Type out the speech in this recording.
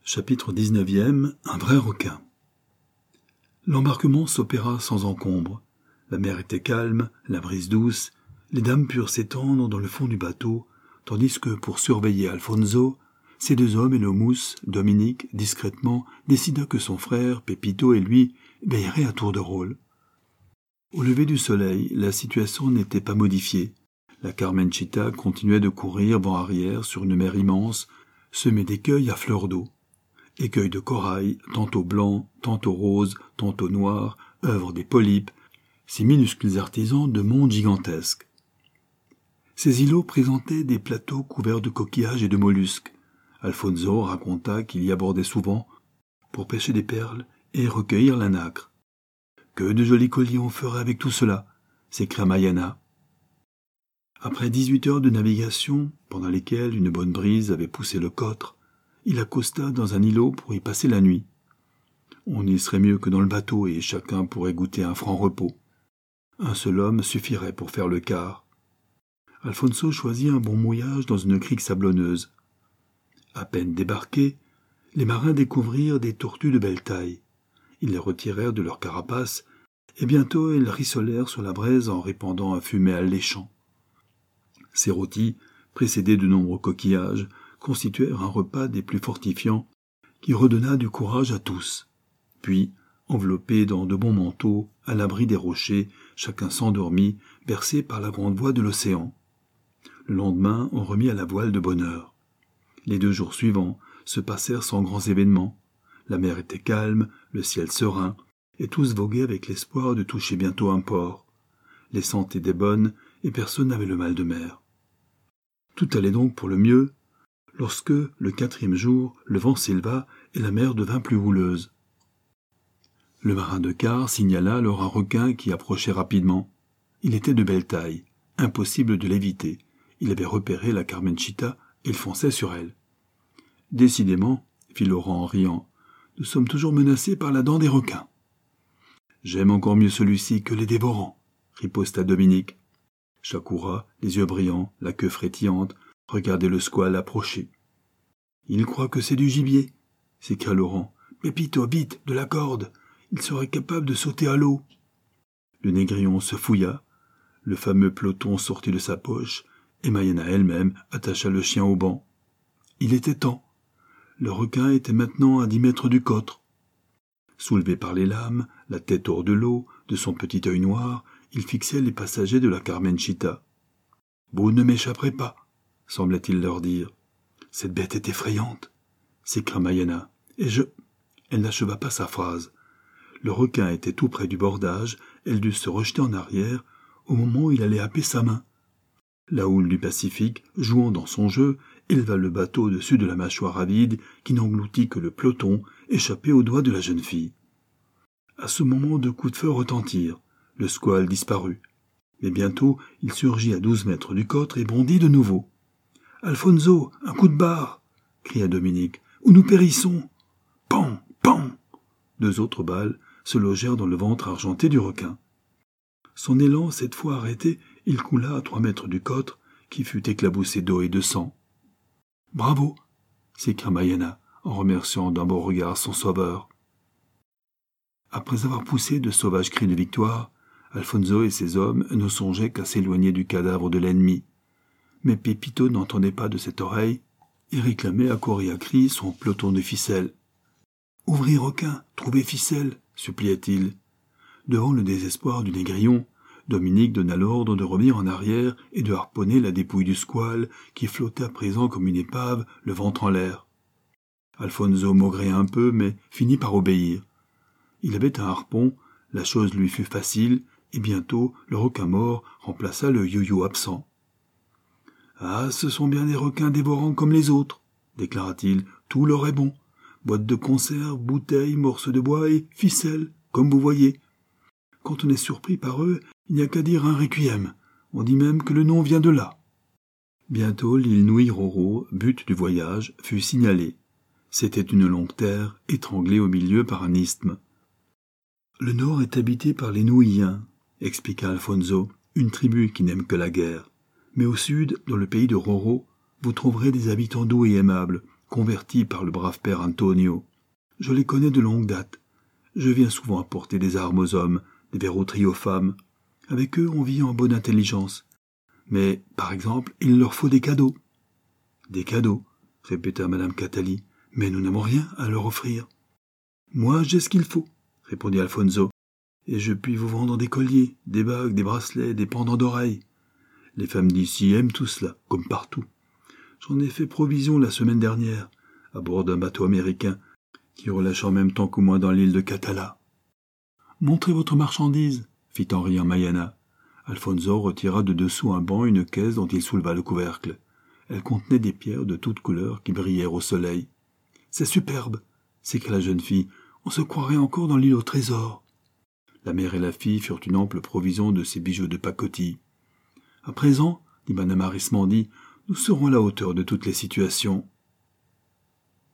Chapitre 19e. Un vrai requin. L'embarquement s'opéra sans encombre. La mer était calme, la brise douce, les dames purent s'étendre dans le fond du bateau, tandis que, pour surveiller Alfonso, ces deux hommes et le mousse, Dominique, discrètement, décida que son frère, Pepito et lui veilleraient à tour de rôle. Au lever du soleil, la situation n'était pas modifiée. La Carmencita continuait de courir vent arrière sur une mer immense, semée d'écueils à fleur d'eau. Écueils de corail, tantôt blancs, tantôt roses, tantôt noirs, œuvre des polypes, ces minuscules artisans de mondes gigantesques. Ces îlots présentaient des plateaux couverts de coquillages et de mollusques. Alfonso raconta qu'il y abordait souvent pour pêcher des perles et recueillir la nacre. « Que de jolis colliers on ferait avec tout cela !» s'écria Mayana. Après 18 heures de navigation, pendant lesquelles une bonne brise avait poussé le cotre, il accosta dans un îlot pour y passer la nuit. On y serait mieux que dans le bateau et chacun pourrait goûter un franc repos. Un seul homme suffirait pour faire le quart. Alfonso choisit un bon mouillage dans une crique sablonneuse. À peine débarqués, les marins découvrirent des tortues de belle taille. Ils les retirèrent de leur carapace et bientôt elles rissolèrent sur la braise en répandant un fumet alléchant. Ces rôtis, précédés de nombreux coquillages, constituèrent un repas des plus fortifiants qui redonna du courage à tous. Puis, enveloppés dans de bons manteaux, à l'abri des rochers, chacun s'endormit, bercé par la grande voix de l'océan. Le lendemain, on remit à la voile de bonne heure. Les 2 jours suivants se passèrent sans grands événements. La mer était calme, le ciel serein, et tous voguaient avec l'espoir de toucher bientôt un port. Les sentes étaient bonnes, et personne n'avait le mal de mer. Tout allait donc pour le mieux, lorsque, le 4e jour, le vent s'éleva et la mer devint plus houleuse. Le marin de quart signala alors un requin qui approchait rapidement. Il était de belle taille, impossible de l'éviter. Il avait repéré la Carmencita et il fonçait sur elle. « Décidément, » fit Laurent en riant, « nous sommes toujours menacés par la dent des requins. »« J'aime encore mieux celui-ci que les dévorants, » riposta Dominique. Chakura, les yeux brillants, la queue frétillante, regardait le squale approcher. « Il croit que c'est du gibier, » s'écria Laurent. « Pépito, vite, de la corde, il serait capable de sauter à l'eau. » Le négrillon se fouilla, le fameux peloton sortit de sa poche, et Mayana elle-même attacha le chien au banc. Il était temps. Le requin était maintenant à 10 mètres du cotre. Soulevé par les lames, la tête hors de l'eau, de son petit œil noir, il fixait les passagers de la Carmencita. « Vous ne m'échapperez pas !» semblait-il leur dire. « Cette bête est effrayante !» s'écria Mayana. « Et je... » Elle n'acheva pas sa phrase. Le requin était tout près du bordage, elle dut se rejeter en arrière au moment où il allait happer sa main. La houle du Pacifique, jouant dans son jeu, éleva le bateau au-dessus de la mâchoire avide qui n'engloutit que le peloton échappé aux doigts de la jeune fille. À ce moment, 2 coups de feu retentirent. Le squale disparut. Mais bientôt, il surgit à 12 mètres du cotre et bondit de nouveau. « Alfonso, un coup de barre !» cria Dominique. « Ou nous périssons !» Pan, pan ! 2 autres balles se logèrent dans le ventre argenté du requin. Son élan, cette fois arrêté, il coula à 3 mètres du cotre, qui fut éclaboussé d'eau et de sang. « Bravo !» s'écria Mayana, en remerciant d'un beau regard son sauveur. Après avoir poussé de sauvages cris de victoire, Alfonso et ses hommes ne songeaient qu'à s'éloigner du cadavre de l'ennemi. Mais Pépito n'entendait pas de cette oreille et réclamait à corps et à cri son peloton de ficelles. « Ouvrez, requin, trouvez ficelle !» suppliait-il. Devant le désespoir du négrillon, Dominique donna l'ordre de revenir en arrière et de harponner la dépouille du squale qui flottait à présent comme une épave, le ventre en l'air. Alfonso maugréa un peu, mais finit par obéir. Il avait un harpon, la chose lui fut facile, et bientôt le requin mort remplaça le yo-yo absent. « Ah, ce sont bien des requins dévorants comme les autres, » déclara-t-il, « tout leur est bon. Boîte de conserve, bouteilles, morceaux de bois et ficelles, comme vous voyez. Quand on est surpris par eux, il n'y a qu'à dire un requiem. On dit même que le nom vient de là. » Bientôt l'île Nouiroro, but du voyage, fut signalée. C'était une longue terre, étranglée au milieu par un isthme. « Le nord est habité par les Nouïens, » expliqua Alfonso, une tribu qui n'aime que la guerre. « Mais au sud, dans le pays de Roro, vous trouverez des habitants doux et aimables, convertis par le brave père Antonio. Je les connais de longue date. Je viens souvent apporter des armes aux hommes, des verroteries aux femmes. Avec eux, on vit en bonne intelligence. Mais, par exemple, il leur faut des cadeaux. Des cadeaux, répéta madame Catali, mais nous n'avons rien à leur offrir. Moi, j'ai ce qu'il faut, répondit Alfonso, et je puis vous vendre des colliers, des bagues, des bracelets, des pendants d'oreilles. Les femmes d'ici aiment tout cela, comme partout. J'en ai fait provision la semaine dernière, à bord d'un bateau américain, qui relâche en même temps que moi dans l'île de Catala. Montrez votre marchandise, fit en riant Mayana. Alfonso retira de dessous un banc une caisse dont il souleva le couvercle. Elle contenait des pierres de toutes couleurs qui brillèrent au soleil. « C'est superbe !» s'écria la jeune fille. « On se croirait encore dans l'île au trésor. » La mère et la fille furent une ample provision de ces bijoux de pacotille. « À présent, dit madame Arismendi, nous serons à la hauteur de toutes les situations. »